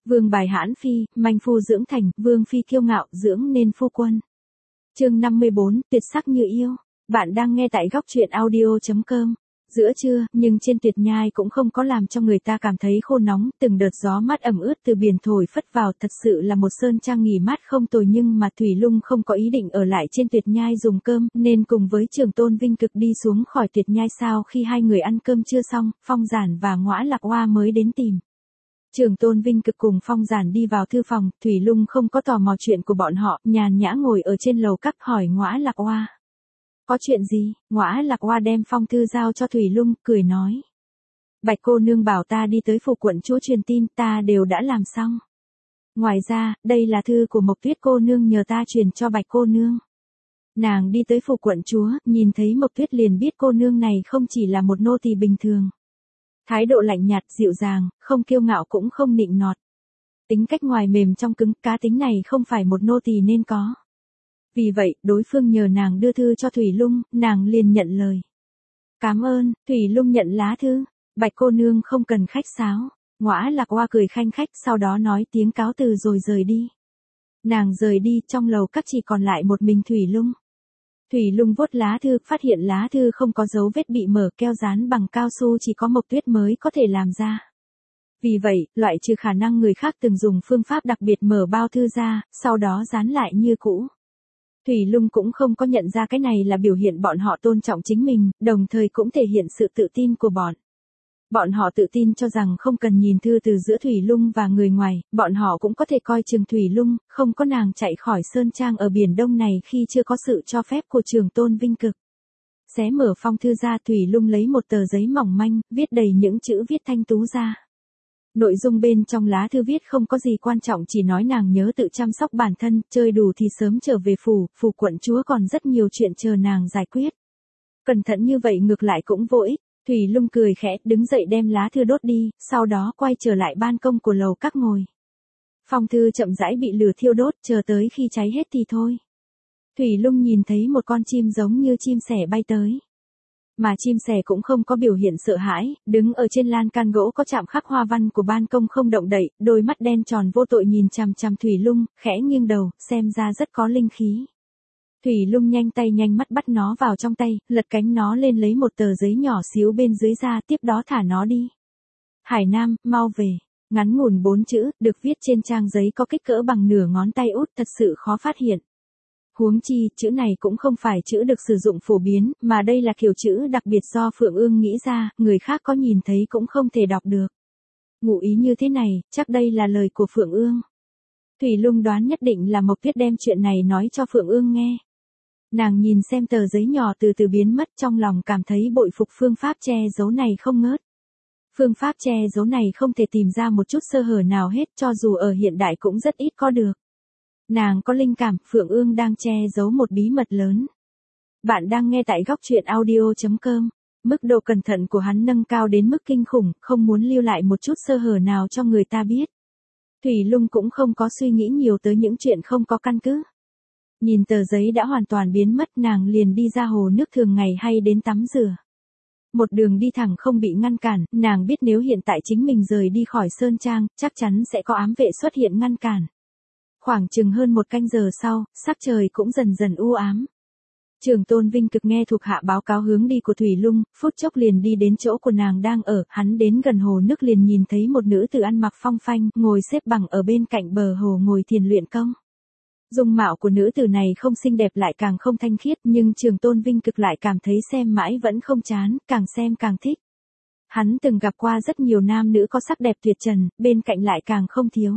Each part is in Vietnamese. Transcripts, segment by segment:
Vương bài hãn phi, manh phu dưỡng thành, vương phi kiêu ngạo, dưỡng nên phu quân. Chương 54, tuyệt sắc như yêu. Bạn đang nghe tại góc truyện audio.com. Giữa trưa, nhưng trên Tuyệt Nhai cũng không có làm cho người ta cảm thấy khô nóng, từng đợt gió mát ẩm ướt từ biển thổi phất vào, thật sự là một sơn trang nghỉ mát không tồi, nhưng mà Thủy Lung không có ý định ở lại trên Tuyệt Nhai dùng cơm, nên cùng với Trường Tôn Vinh Cực đi xuống khỏi Tuyệt Nhai. Sau khi hai người ăn cơm trưa xong, Phong Giản và Ngõa Lạc Oa mới đến tìm. Trường Tôn Vinh Cực cùng Phong Giản đi vào thư phòng, Thủy Lung không có tò mò chuyện của bọn họ, nhàn nhã ngồi ở trên lầu các hỏi Ngõa Lạc Oa. Có chuyện gì? Ngõa Lạc Oa đem phong thư giao cho Thủy Lung, cười nói. Bạch cô nương bảo ta đi tới phủ quận chúa truyền tin, ta đều đã làm xong. Ngoài ra, đây là thư của Mộc Tuyết cô nương nhờ ta truyền cho Bạch cô nương. Nàng đi tới phủ quận chúa, nhìn thấy Mộc Tuyết liền biết cô nương này không chỉ là một nô tỳ bình thường. Thái độ lạnh nhạt, dịu dàng, không kiêu ngạo cũng không nịnh nọt. Tính cách ngoài mềm trong cứng, cá tính này không phải một nô tỳ nên có. Vì vậy, đối phương nhờ nàng đưa thư cho Thủy Lung, nàng liền nhận lời. Cảm ơn. Thủy Lung nhận lá thư. Bạch cô nương không cần khách sáo. Ngõa Lạc Oa cười khanh khách, sau đó nói tiếng cáo từ rồi rời đi. Nàng rời đi, trong lầu các chỉ còn lại một mình Thủy Lung. Thủy Lung vuốt lá thư, phát hiện lá thư không có dấu vết bị mở, keo dán bằng cao su chỉ có Mộc Tuyết mới có thể làm ra. Vì vậy, loại trừ khả năng người khác từng dùng phương pháp đặc biệt mở bao thư ra, sau đó dán lại như cũ. Thủy Lung cũng không có nhận ra cái này là biểu hiện bọn họ tôn trọng chính mình, đồng thời cũng thể hiện sự tự tin của bọn. Bọn họ tự tin cho rằng không cần nhìn thư từ giữa Thủy Lung và người ngoài, bọn họ cũng có thể coi chừng Thủy Lung, không có nàng chạy khỏi sơn trang ở Biển Đông này khi chưa có sự cho phép của Trường Tôn Vinh Cực. Xé mở phong thư ra, Thủy Lung lấy một tờ giấy mỏng manh, viết đầy những chữ viết thanh tú ra. Nội dung bên trong lá thư viết không có gì quan trọng, chỉ nói nàng nhớ tự chăm sóc bản thân, chơi đủ thì sớm trở về phủ quận chúa còn rất nhiều chuyện chờ nàng giải quyết. Cẩn thận như vậy ngược lại cũng vô ích. Thủy Lung cười khẽ, đứng dậy đem lá thư đốt đi, sau đó quay trở lại ban công của lầu các ngồi. Phong thư chậm rãi bị lửa thiêu đốt, chờ tới khi cháy hết thì thôi. Thủy Lung nhìn thấy một con chim giống như chim sẻ bay tới. Mà chim sẻ cũng không có biểu hiện sợ hãi, đứng ở trên lan can gỗ có chạm khắc hoa văn của ban công không động đậy, đôi mắt đen tròn vô tội nhìn chằm chằm Thủy Lung, khẽ nghiêng đầu, xem ra rất có linh khí. Thủy Lung nhanh tay nhanh mắt bắt nó vào trong tay, lật cánh nó lên lấy một tờ giấy nhỏ xíu bên dưới ra, tiếp đó thả nó đi. Hải Nam, mau về. Ngắn ngủn 4 chữ, được viết trên trang giấy có kích cỡ bằng nửa ngón tay út, thật sự khó phát hiện. Huống chi, chữ này cũng không phải chữ được sử dụng phổ biến, mà đây là kiểu chữ đặc biệt do Phượng Ương nghĩ ra, người khác có nhìn thấy cũng không thể đọc được. Ngụ ý như thế này, chắc đây là lời của Phượng Ương. Thủy Lung đoán nhất định là Mộc Tuyết đem chuyện này nói cho Phượng Ương nghe. Nàng nhìn xem tờ giấy nhỏ từ từ biến mất, trong lòng cảm thấy bội phục phương pháp che giấu này không ngớt. Phương pháp che giấu này không thể tìm ra một chút sơ hở nào hết, cho dù ở hiện đại cũng rất ít có được. Nàng có linh cảm, Phượng Ương đang che giấu một bí mật lớn. Bạn đang nghe tại góc truyện audio.com. Mức độ cẩn thận của hắn nâng cao đến mức kinh khủng, không muốn lưu lại một chút sơ hở nào cho người ta biết. Thủy Lung cũng không có suy nghĩ nhiều tới những chuyện không có căn cứ. Nhìn tờ giấy đã hoàn toàn biến mất, nàng liền đi ra hồ nước thường ngày hay đến tắm rửa. Một đường đi thẳng không bị ngăn cản, nàng biết nếu hiện tại chính mình rời đi khỏi sơn trang, chắc chắn sẽ có ám vệ xuất hiện ngăn cản. Khoảng chừng hơn 1 canh giờ sau, sắc trời cũng dần dần u ám. Trường Tôn Vinh Cực nghe thuộc hạ báo cáo hướng đi của Thủy Lung, phút chốc liền đi đến chỗ của nàng đang ở, hắn đến gần hồ nước liền nhìn thấy một nữ tử ăn mặc phong phanh, ngồi xếp bằng ở bên cạnh bờ hồ ngồi thiền luyện công. Dung mạo của nữ tử này không xinh đẹp lại càng không thanh khiết, nhưng Trường Tôn Vinh Cực lại cảm thấy xem mãi vẫn không chán, càng xem càng thích. Hắn từng gặp qua rất nhiều nam nữ có sắc đẹp tuyệt trần, bên cạnh lại càng không thiếu.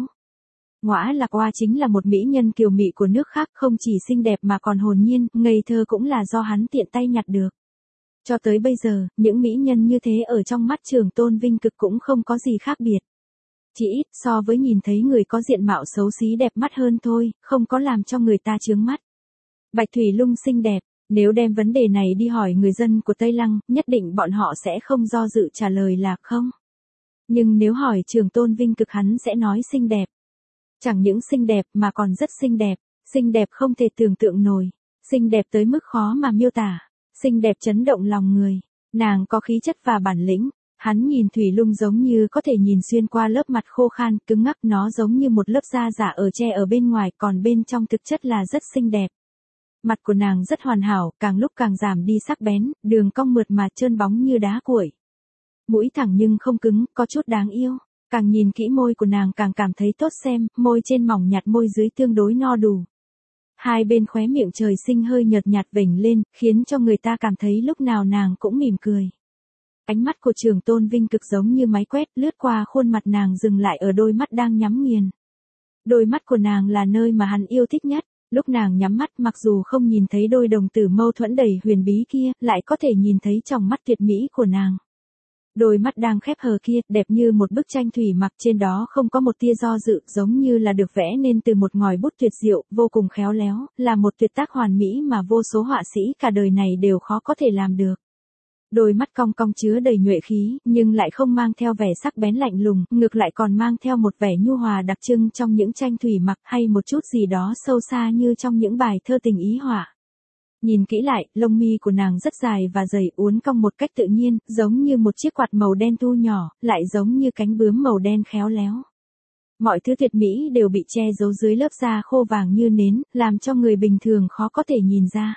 Ngõa Lạc Oa chính là một mỹ nhân kiều mị của nước khác, không chỉ xinh đẹp mà còn hồn nhiên, ngây thơ cũng là do hắn tiện tay nhặt được. Cho tới bây giờ, những mỹ nhân như thế ở trong mắt Trường Tôn Vinh Cực cũng không có gì khác biệt. Chỉ ít so với nhìn thấy người có diện mạo xấu xí đẹp mắt hơn thôi, không có làm cho người ta chướng mắt. Bạch Thủy Lung xinh đẹp, nếu đem vấn đề này đi hỏi người dân của Tây Lăng, nhất định bọn họ sẽ không do dự trả lời là không. Nhưng nếu hỏi Trường Tôn Vinh Cực hắn sẽ nói xinh đẹp. Chẳng những xinh đẹp mà còn rất xinh đẹp không thể tưởng tượng nổi, xinh đẹp tới mức khó mà miêu tả, xinh đẹp chấn động lòng người. Nàng có khí chất và bản lĩnh, Hắn nhìn Thủy Lung giống như có thể nhìn xuyên qua lớp mặt khô khan, cứng ngắc, nó giống như một lớp da giả ở che ở bên ngoài, còn bên trong thực chất là rất xinh đẹp. Mặt của nàng rất hoàn hảo, càng lúc càng giảm đi sắc bén, đường cong mượt mà trơn bóng như đá cuội. Mũi thẳng nhưng không cứng, có chút đáng yêu. Càng nhìn kỹ môi của nàng càng cảm thấy tốt xem, môi trên mỏng nhạt, môi dưới tương đối no đủ. Hai bên khóe miệng trời sinh hơi nhợt nhạt vểnh lên, khiến cho người ta cảm thấy lúc nào nàng cũng mỉm cười. Ánh mắt của Trường Tôn Vinh cực giống như máy quét, lướt qua khuôn mặt nàng dừng lại ở đôi mắt đang nhắm nghiền. Đôi mắt của nàng là nơi mà hắn yêu thích nhất. Lúc nàng nhắm mắt, mặc dù không nhìn thấy đôi đồng tử mâu thuẫn đầy huyền bí kia, lại có thể nhìn thấy tròng mắt tuyệt mỹ của nàng. Đôi mắt đang khép hờ kia, đẹp như một bức tranh thủy mặc, trên đó không có một tia do dự, giống như là được vẽ nên từ một ngòi bút tuyệt diệu, vô cùng khéo léo, là một tuyệt tác hoàn mỹ mà vô số họa sĩ cả đời này đều khó có thể làm được. Đôi mắt cong cong chứa đầy nhuệ khí, nhưng lại không mang theo vẻ sắc bén lạnh lùng, ngược lại còn mang theo một vẻ nhu hòa đặc trưng trong những tranh thủy mặc, hay một chút gì đó sâu xa như trong những bài thơ tình ý họa. Nhìn kỹ lại, lông mi của nàng rất dài và dày, uốn cong một cách tự nhiên, giống như một chiếc quạt màu đen thu nhỏ, lại giống như cánh bướm màu đen khéo léo. Mọi thứ tuyệt mỹ đều bị che giấu dưới lớp da khô vàng như nến, làm cho người bình thường khó có thể nhìn ra.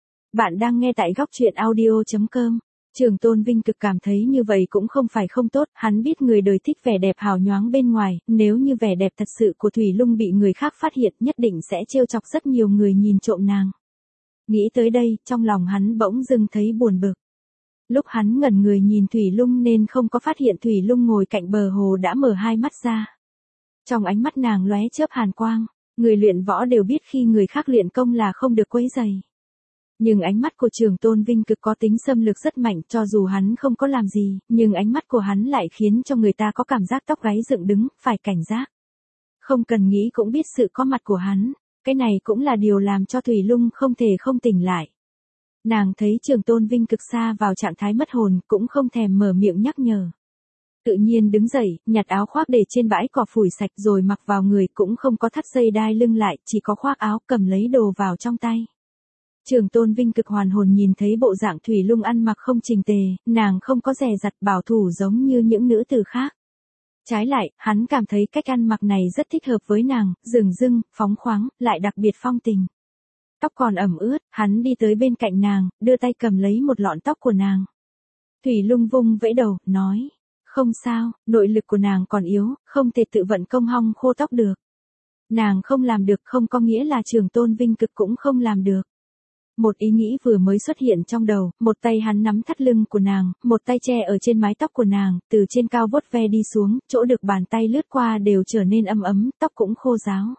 Bạn đang nghe tại góc truyện audio.com. Trường Tôn Vinh cực cảm thấy như vậy cũng không phải không tốt, hắn biết người đời thích vẻ đẹp hào nhoáng bên ngoài, nếu như vẻ đẹp thật sự của Thủy Lung bị người khác phát hiện nhất định sẽ trêu chọc rất nhiều người nhìn trộm nàng. Nghĩ tới đây, trong lòng hắn bỗng dưng thấy buồn bực. Lúc hắn ngẩn người nhìn Thủy Lung nên không có phát hiện Thủy Lung ngồi cạnh bờ hồ đã mở hai mắt ra. Trong ánh mắt nàng lóe chớp hàn quang, người luyện võ đều biết khi người khác luyện công là không được quấy rầy. Nhưng ánh mắt của Trường Tôn Vinh cực có tính xâm lược rất mạnh, cho dù hắn không có làm gì, nhưng ánh mắt của hắn lại khiến cho người ta có cảm giác tóc gáy dựng đứng, phải cảnh giác. Không cần nghĩ cũng biết sự có mặt của hắn, cái này cũng là điều làm cho Thủy Lung không thể không tỉnh lại. Nàng thấy Trường Tôn Vinh cực xa vào trạng thái mất hồn, cũng không thèm mở miệng nhắc nhở. Tự nhiên đứng dậy, nhặt áo khoác để trên bãi cỏ phủi sạch rồi mặc vào người, cũng không có thắt dây đai lưng lại, chỉ có khoác áo, cầm lấy đồ vào trong tay. Trường Tôn Vinh cực hoàn hồn nhìn thấy bộ dạng Thủy Lung ăn mặc không chỉnh tề, nàng không có dè dặt bảo thủ giống như những nữ tử khác. Trái lại, hắn cảm thấy cách ăn mặc này rất thích hợp với nàng, dửng dưng, phóng khoáng, lại đặc biệt phong tình. Tóc còn ẩm ướt, hắn đi tới bên cạnh nàng, đưa tay cầm lấy một lọn tóc của nàng. Thủy Lung vung vẫy đầu, nói, không sao, nội lực của nàng còn yếu, không thể tự vận công hong khô tóc được. Nàng không làm được không có nghĩa là Trường Tôn Vinh cực cũng không làm được. Một ý nghĩ vừa mới xuất hiện trong đầu, một tay hắn nắm thắt lưng của nàng, một tay che ở trên mái tóc của nàng, từ trên cao vuốt ve đi xuống, chỗ được bàn tay lướt qua đều trở nên ấm ấm, tóc cũng khô ráo.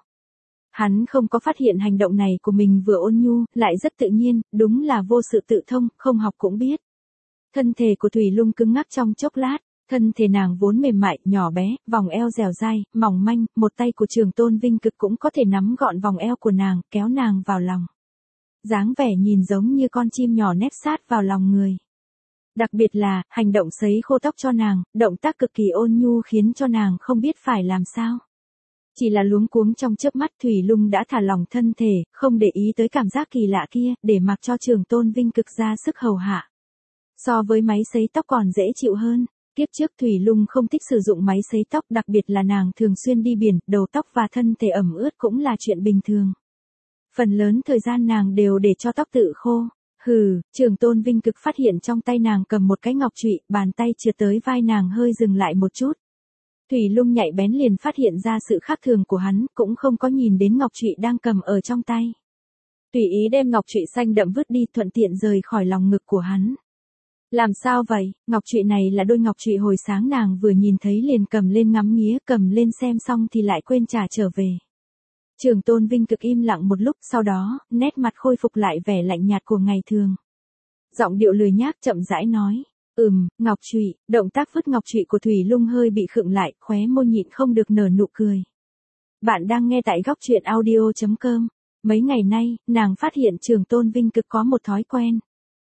Hắn không có phát hiện hành động này của mình vừa ôn nhu, lại rất tự nhiên, đúng là vô sự tự thông, không học cũng biết. Thân thể của Thủy Lung cứng ngắc trong chốc lát, thân thể nàng vốn mềm mại, nhỏ bé, vòng eo dẻo dai, mỏng manh, một tay của Trường Tôn Vinh cực cũng có thể nắm gọn vòng eo của nàng, kéo nàng vào lòng. Dáng vẻ nhìn giống như con chim nhỏ nép sát vào lòng người. Đặc biệt là, hành động sấy khô tóc cho nàng, động tác cực kỳ ôn nhu khiến cho nàng không biết phải làm sao. Chỉ là luống cuống trong chớp mắt Thủy Lung đã thả lỏng thân thể, không để ý tới cảm giác kỳ lạ kia, để mặc cho Trường Tôn Vinh cực ra sức hầu hạ. So với máy sấy tóc còn dễ chịu hơn. Kiếp trước Thủy Lung không thích sử dụng máy sấy tóc, đặc biệt là nàng thường xuyên đi biển, đầu tóc và thân thể ẩm ướt cũng là chuyện bình thường. Phần lớn thời gian nàng đều để cho tóc tự khô. Trường Tôn Vinh cực phát hiện trong tay nàng cầm một cái ngọc trụy, bàn tay trượt tới vai nàng hơi dừng lại một chút. Thủy Lung nhạy bén liền phát hiện ra sự khác thường của hắn, cũng không có nhìn đến ngọc trụy đang cầm ở trong tay. Tùy ý đem ngọc trụy xanh đậm vứt đi, thuận tiện rời khỏi lòng ngực của hắn. Làm sao vậy? Ngọc trụy này là đôi ngọc trụy hồi sáng nàng vừa nhìn thấy liền cầm lên ngắm nghía, cầm lên xem xong thì lại quên trả trở về. Trường Tôn Vinh cực im lặng một lúc, sau đó, nét mặt khôi phục lại vẻ lạnh nhạt của ngày thường. Giọng điệu lười nhác chậm rãi nói, ngọc trụy. Động tác vứt ngọc trụy của Thủy Lung hơi bị khựng lại, khóe môi nhịn không được nở nụ cười. Bạn đang nghe tại góc truyện audio.com. Mấy ngày nay, nàng phát hiện Trường Tôn Vinh cực có một thói quen.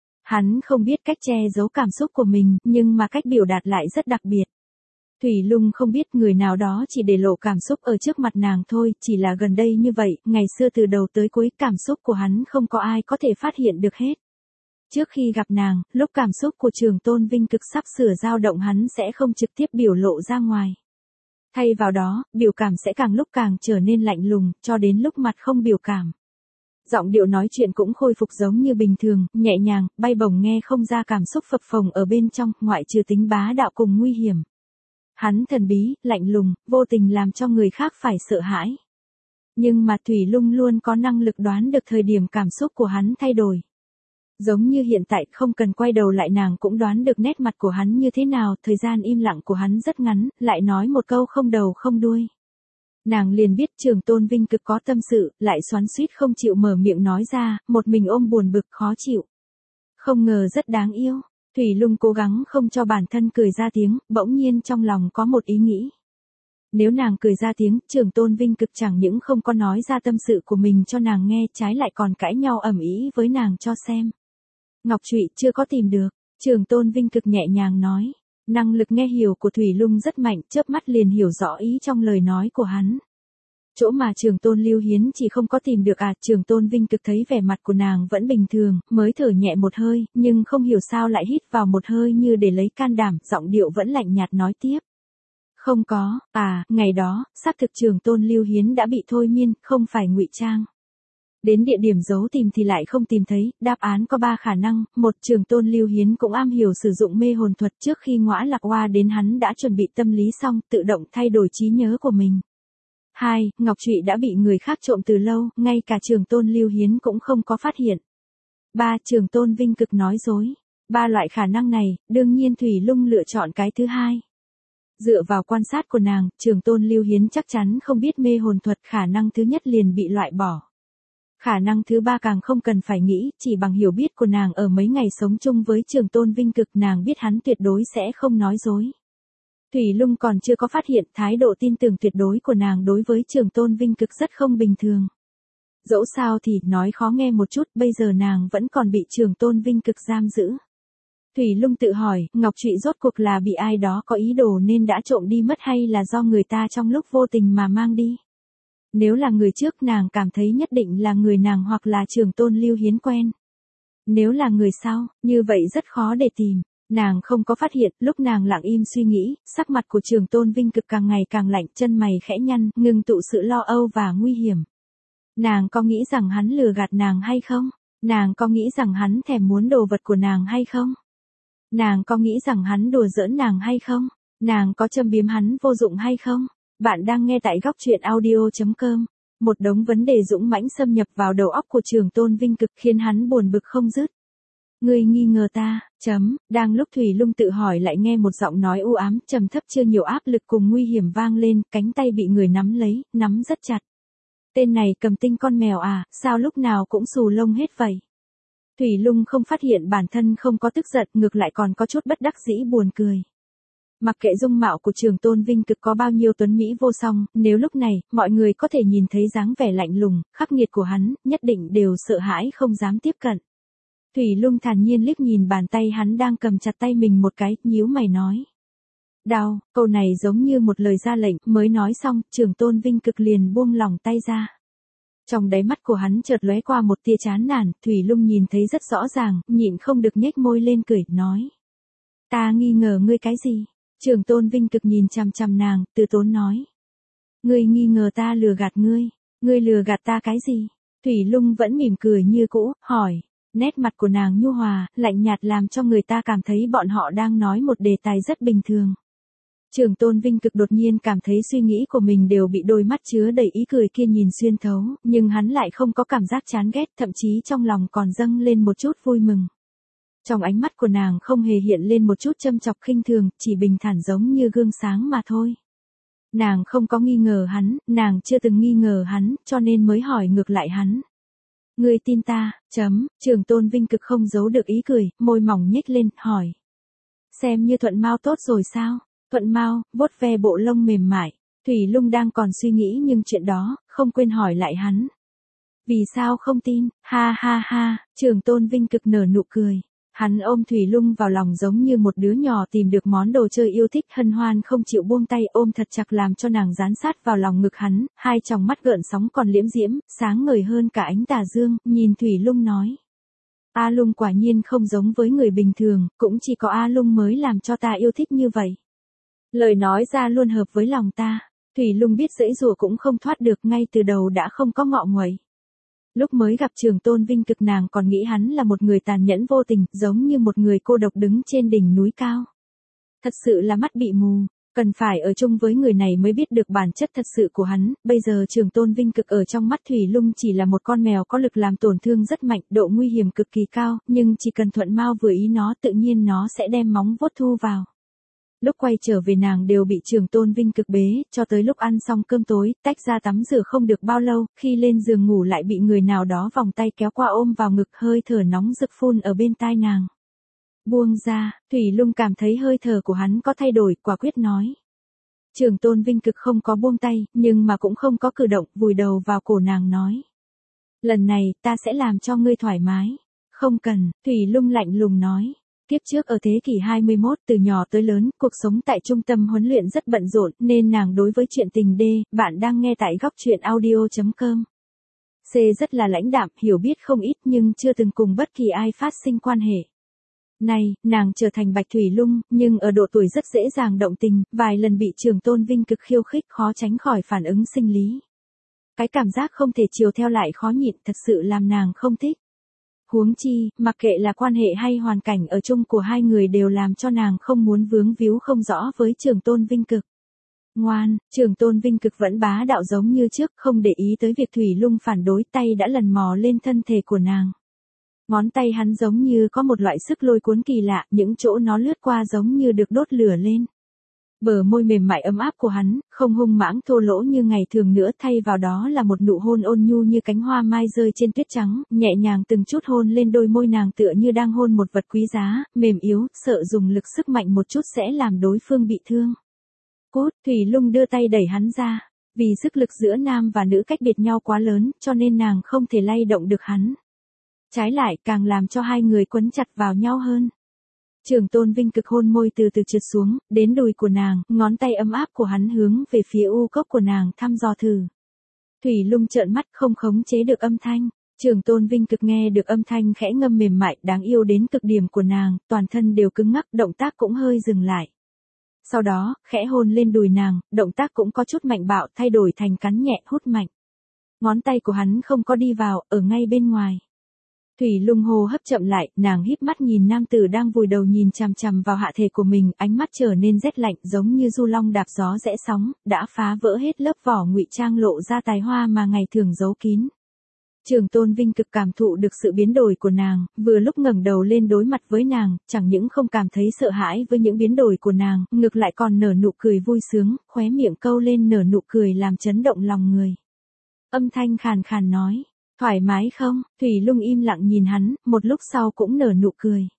Hắn không biết cách che giấu cảm xúc của mình, nhưng mà cách biểu đạt lại rất đặc biệt. Thủy Lung không biết người nào đó chỉ để lộ cảm xúc ở trước mặt nàng thôi, chỉ là gần đây như vậy, ngày xưa từ đầu tới cuối cảm xúc của hắn không có ai có thể phát hiện được hết. Trước khi gặp nàng, lúc cảm xúc của Trường Tôn Vinh Cực sắp sửa dao động hắn sẽ không trực tiếp biểu lộ ra ngoài. Thay vào đó, biểu cảm sẽ càng lúc càng trở nên lạnh lùng, cho đến lúc mặt không biểu cảm. Giọng điệu nói chuyện cũng khôi phục giống như bình thường, nhẹ nhàng, bay bổng nghe không ra cảm xúc phập phồng ở bên trong, ngoại trừ tính bá đạo cùng nguy hiểm. Hắn thần bí, lạnh lùng, vô tình làm cho người khác phải sợ hãi. Nhưng mà Thủy Lung luôn có năng lực đoán được thời điểm cảm xúc của hắn thay đổi. Giống như hiện tại không cần quay đầu lại nàng cũng đoán được nét mặt của hắn như thế nào, thời gian im lặng của hắn rất ngắn, lại nói một câu không đầu không đuôi. Nàng liền biết Trường Tôn Vinh Cực có tâm sự, lại xoắn xuýt không chịu mở miệng nói ra, một mình ôm buồn bực khó chịu. Không ngờ rất đáng yêu. Thủy Lung cố gắng không cho bản thân cười ra tiếng, bỗng nhiên trong lòng có một ý nghĩ. Nếu nàng cười ra tiếng, Trường Tôn Vinh Cực chẳng những không có nói ra tâm sự của mình cho nàng nghe, trái lại còn cãi nhau ầm ĩ với nàng cho xem. Ngọc trụy chưa có tìm được, Trường Tôn Vinh Cực nhẹ nhàng nói. Năng lực nghe hiểu của Thủy Lung rất mạnh, chớp mắt liền hiểu rõ ý trong lời nói của hắn. Chỗ mà Trường Tôn Lưu Hiến chỉ không có tìm được à, Trường Tôn Vinh Cực thấy vẻ mặt của nàng vẫn bình thường, mới thở nhẹ một hơi, nhưng không hiểu sao lại hít vào một hơi như để lấy can đảm, giọng điệu vẫn lạnh nhạt nói tiếp. Không có, ngày đó, xác thực Trường Tôn Lưu Hiến đã bị thôi miên, không phải ngụy trang. Đến địa điểm giấu tìm thì lại không tìm thấy, đáp án có 3 khả năng, một Trường Tôn Lưu Hiến cũng am hiểu sử dụng mê hồn thuật, trước khi Ngõa Lạc Oa đến hắn đã chuẩn bị tâm lý xong, tự động thay đổi trí nhớ của mình. 2. Ngọc trụy đã bị người khác trộm từ lâu, ngay cả Trường Tôn Lưu Hiến cũng không có phát hiện. 3. Trường Tôn Vinh Cực nói dối. 3 loại khả năng này, đương nhiên Thủy Lung lựa chọn cái thứ hai. Dựa vào quan sát của nàng, Trường Tôn Lưu Hiến chắc chắn không biết mê hồn thuật, khả năng thứ nhất liền bị loại bỏ. Khả năng thứ 3 càng không cần phải nghĩ, chỉ bằng hiểu biết của nàng ở mấy ngày sống chung với Trường Tôn Vinh Cực, nàng biết hắn tuyệt đối sẽ không nói dối. Thủy Lung còn chưa có phát hiện thái độ tin tưởng tuyệt đối của nàng đối với Trường Tôn Vinh Cực rất không bình thường. Dẫu sao thì, nói khó nghe một chút, bây giờ nàng vẫn còn bị Trường Tôn Vinh Cực giam giữ. Thủy Lung tự hỏi, Ngọc trụy rốt cuộc là bị ai đó có ý đồ nên đã trộm đi mất hay là do người ta trong lúc vô tình mà mang đi? Nếu là người trước nàng cảm thấy nhất định là người nàng hoặc là Trường Tôn Lưu Hiến quen. Nếu là người sau, như vậy rất khó để tìm. Nàng không có phát hiện, lúc nàng lặng im suy nghĩ, sắc mặt của Trường Tôn Vinh Cực càng ngày càng lạnh, chân mày khẽ nhăn, ngừng tụ sự lo âu và nguy hiểm. Nàng có nghĩ rằng hắn lừa gạt nàng hay không? Nàng có nghĩ rằng hắn thèm muốn đồ vật của nàng hay không? Nàng có nghĩ rằng hắn đùa giỡn nàng hay không? Nàng có châm biếm hắn vô dụng hay không? Bạn đang nghe tại góc truyện audio.com. Một đống vấn đề dũng mãnh xâm nhập vào đầu óc của Trường Tôn Vinh Cực khiến hắn buồn bực không dứt. Ngươi nghi ngờ ta, đang lúc Thủy Lung tự hỏi lại nghe một giọng nói u ám, trầm thấp chưa nhiều áp lực cùng nguy hiểm vang lên, cánh tay bị người nắm lấy, nắm rất chặt. Tên này cầm tinh con mèo à, sao lúc nào cũng xù lông hết vậy? Thủy Lung không phát hiện bản thân không có tức giận, ngược lại còn có chút bất đắc dĩ buồn cười. Mặc kệ dung mạo của Trường Tôn Vinh Cực có bao nhiêu tuấn mỹ vô song, nếu lúc này, mọi người có thể nhìn thấy dáng vẻ lạnh lùng, khắc nghiệt của hắn, nhất định đều sợ hãi không dám tiếp cận. Thủy Lung thản nhiên liếc nhìn bàn tay hắn đang cầm chặt tay mình một cái, nhíu mày nói. Đau, câu này giống như một lời ra lệnh, mới nói xong, Trường Tôn Vinh Cực liền buông lỏng tay ra. Trong đáy mắt của hắn chợt lóe qua một tia chán nản, Thủy Lung nhìn thấy rất rõ ràng, nhịn không được nhếch môi lên cười, nói. Ta nghi ngờ ngươi cái gì? Trường Tôn Vinh Cực nhìn chằm chằm nàng, từ tốn nói. Ngươi nghi ngờ ta lừa gạt ngươi, ngươi lừa gạt ta cái gì? Thủy Lung vẫn mỉm cười như cũ, hỏi. Nét mặt của nàng nhu hòa, lạnh nhạt làm cho người ta cảm thấy bọn họ đang nói một đề tài rất bình thường. Trường Tôn Vinh Cực đột nhiên cảm thấy suy nghĩ của mình đều bị đôi mắt chứa đầy ý cười kia nhìn xuyên thấu, nhưng hắn lại không có cảm giác chán ghét, thậm chí trong lòng còn dâng lên một chút vui mừng. Trong ánh mắt của nàng không hề hiện lên một chút châm chọc khinh thường, chỉ bình thản giống như gương sáng mà thôi. Nàng không có nghi ngờ hắn, nàng chưa từng nghi ngờ hắn, cho nên mới hỏi ngược lại hắn. Ngươi tin ta, Trường Tôn Vinh Cực không giấu được ý cười, môi mỏng nhếch lên, hỏi. Xem như Thuận Mao tốt rồi sao? Thuận Mao, vuốt ve bộ lông mềm mại. Thủy Lung đang còn suy nghĩ nhưng chuyện đó, không quên hỏi lại hắn. Vì sao không tin? Ha ha ha, Trường Tôn Vinh Cực nở nụ cười. Hắn ôm Thủy Lung vào lòng giống như một đứa nhỏ tìm được món đồ chơi yêu thích, hân hoan không chịu buông tay, ôm thật chặt làm cho nàng dán sát vào lòng ngực hắn, hai tròng mắt gợn sóng còn liễm diễm, sáng ngời hơn cả ánh tà dương, nhìn Thủy Lung nói. A Lung quả nhiên không giống với người bình thường, cũng chỉ có A Lung mới làm cho ta yêu thích như vậy. Lời nói ra luôn hợp với lòng ta. Thủy Lung biết giãy giụa cũng không thoát được, ngay từ đầu đã không có ngọ nguậy. Lúc mới gặp Trường Tôn Vinh Cực nàng còn nghĩ hắn là một người tàn nhẫn vô tình, giống như một người cô độc đứng trên đỉnh núi cao. Thật sự là mắt bị mù, cần phải ở chung với người này mới biết được bản chất thật sự của hắn. Bây giờ Trường Tôn Vinh Cực ở trong mắt Thủy Lung chỉ là một con mèo có lực làm tổn thương rất mạnh, độ nguy hiểm cực kỳ cao, nhưng chỉ cần thuận mau vừa ý nó tự nhiên nó sẽ đem móng vuốt thu vào. Lúc quay trở về nàng đều bị Trường Tôn Vinh Cực bế, cho tới lúc ăn xong cơm tối, tách ra tắm rửa không được bao lâu, khi lên giường ngủ lại bị người nào đó vòng tay kéo qua ôm vào ngực, hơi thở nóng rực phun ở bên tai nàng. Buông ra, Thủy Lung cảm thấy hơi thở của hắn có thay đổi, quả quyết nói. Trường Tôn Vinh Cực không có buông tay, nhưng mà cũng không có cử động, vùi đầu vào cổ nàng nói. Lần này, ta sẽ làm cho ngươi thoải mái. Không cần, Thủy Lung lạnh lùng nói. Kiếp trước ở thế kỷ 21, từ nhỏ tới lớn, cuộc sống tại trung tâm huấn luyện rất bận rộn, nên nàng đối với chuyện tình đê, bạn đang nghe tại góc truyện audio.com. C rất là lãnh đạm, hiểu biết không ít nhưng chưa từng cùng bất kỳ ai phát sinh quan hệ. Này, nàng trở thành Bạch Thủy Lung, nhưng ở độ tuổi rất dễ dàng động tình, vài lần bị Trường Tôn Vinh Cực khiêu khích khó tránh khỏi phản ứng sinh lý. Cái cảm giác không thể chiều theo lại khó nhịn thật sự làm nàng không thích. Huống chi, mặc kệ là quan hệ hay hoàn cảnh ở chung của hai người đều làm cho nàng không muốn vướng víu không rõ với Trường Tôn Vinh Cực. Ngoan, Trường Tôn Vinh Cực vẫn bá đạo giống như trước, không để ý tới việc Thủy Lung phản đối, tay đã lần mò lên thân thể của nàng. Ngón tay hắn giống như có một loại sức lôi cuốn kỳ lạ, những chỗ nó lướt qua giống như được đốt lửa lên. Bờ môi mềm mại ấm áp của hắn, không hung mãng thô lỗ như ngày thường nữa, thay vào đó là một nụ hôn ôn nhu như cánh hoa mai rơi trên tuyết trắng, nhẹ nhàng từng chút hôn lên đôi môi nàng tựa như đang hôn một vật quý giá, mềm yếu, sợ dùng lực sức mạnh một chút sẽ làm đối phương bị thương. Cút, Thủy Lung đưa tay đẩy hắn ra, vì sức lực giữa nam và nữ cách biệt nhau quá lớn, cho nên nàng không thể lay động được hắn. Trái lại, càng làm cho hai người quấn chặt vào nhau hơn. Trường Tôn Vinh Cực hôn môi từ từ trượt xuống, đến đùi của nàng, ngón tay ấm áp của hắn hướng về phía u cốc của nàng thăm dò thử. Thủy Lung trợn mắt không khống chế được âm thanh. Trường Tôn Vinh Cực nghe được âm thanh khẽ ngâm mềm mại đáng yêu đến cực điểm của nàng, toàn thân đều cứng ngắc, động tác cũng hơi dừng lại. Sau đó, khẽ hôn lên đùi nàng, động tác cũng có chút mạnh bạo, thay đổi thành cắn nhẹ hút mạnh. Ngón tay của hắn không có đi vào, ở ngay bên ngoài. Thủy Lung hô hấp chậm lại, nàng híp mắt nhìn nam tử đang vùi đầu nhìn chằm chằm vào hạ thể của mình, ánh mắt trở nên rét lạnh giống như du long đạp gió rẽ sóng, đã phá vỡ hết lớp vỏ ngụy trang lộ ra tài hoa mà ngày thường giấu kín. Trường Tôn Vinh Cực cảm thụ được sự biến đổi của nàng, vừa lúc ngẩng đầu lên đối mặt với nàng, chẳng những không cảm thấy sợ hãi với những biến đổi của nàng, ngược lại còn nở nụ cười vui sướng, khóe miệng câu lên nở nụ cười làm chấn động lòng người. Âm thanh khàn khàn nói. Thoải mái không? Thủy Lung im lặng nhìn hắn, một lúc sau cũng nở nụ cười.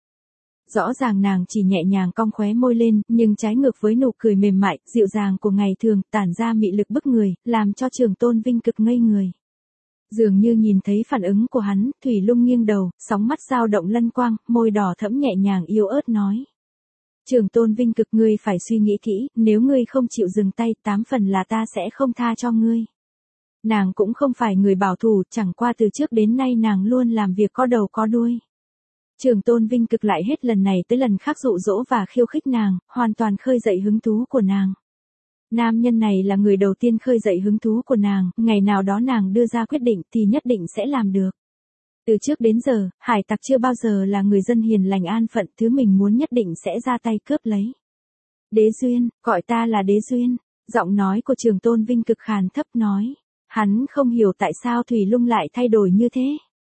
Rõ ràng nàng chỉ nhẹ nhàng cong khóe môi lên, nhưng trái ngược với nụ cười mềm mại, dịu dàng của ngày thường, tản ra mị lực bức người, làm cho Trường Tôn Vinh Cực ngây người. Dường như nhìn thấy phản ứng của hắn, Thủy Lung nghiêng đầu, sóng mắt dao động lân quang, môi đỏ thẫm nhẹ nhàng yếu ớt nói. Trường Tôn Vinh Cực, ngươi phải suy nghĩ kỹ, nếu ngươi không chịu dừng tay, 8 phần là ta sẽ không tha cho ngươi. Nàng cũng không phải người bảo thủ, chẳng qua từ trước đến nay nàng luôn làm việc có đầu có đuôi. Trường Tôn Vinh Cực lại hết lần này tới lần khác dụ dỗ và khiêu khích nàng, hoàn toàn khơi dậy hứng thú của nàng. Nam nhân này là người đầu tiên khơi dậy hứng thú của nàng, ngày nào đó nàng đưa ra quyết định thì nhất định sẽ làm được. Từ trước đến giờ, hải tặc chưa bao giờ là người dân hiền lành an phận, thứ mình muốn nhất định sẽ ra tay cướp lấy. Đế Duyên, gọi ta là Đế Duyên, giọng nói của Trường Tôn Vinh Cực khàn thấp nói. Hắn không hiểu tại sao Thủy Lung lại thay đổi như thế.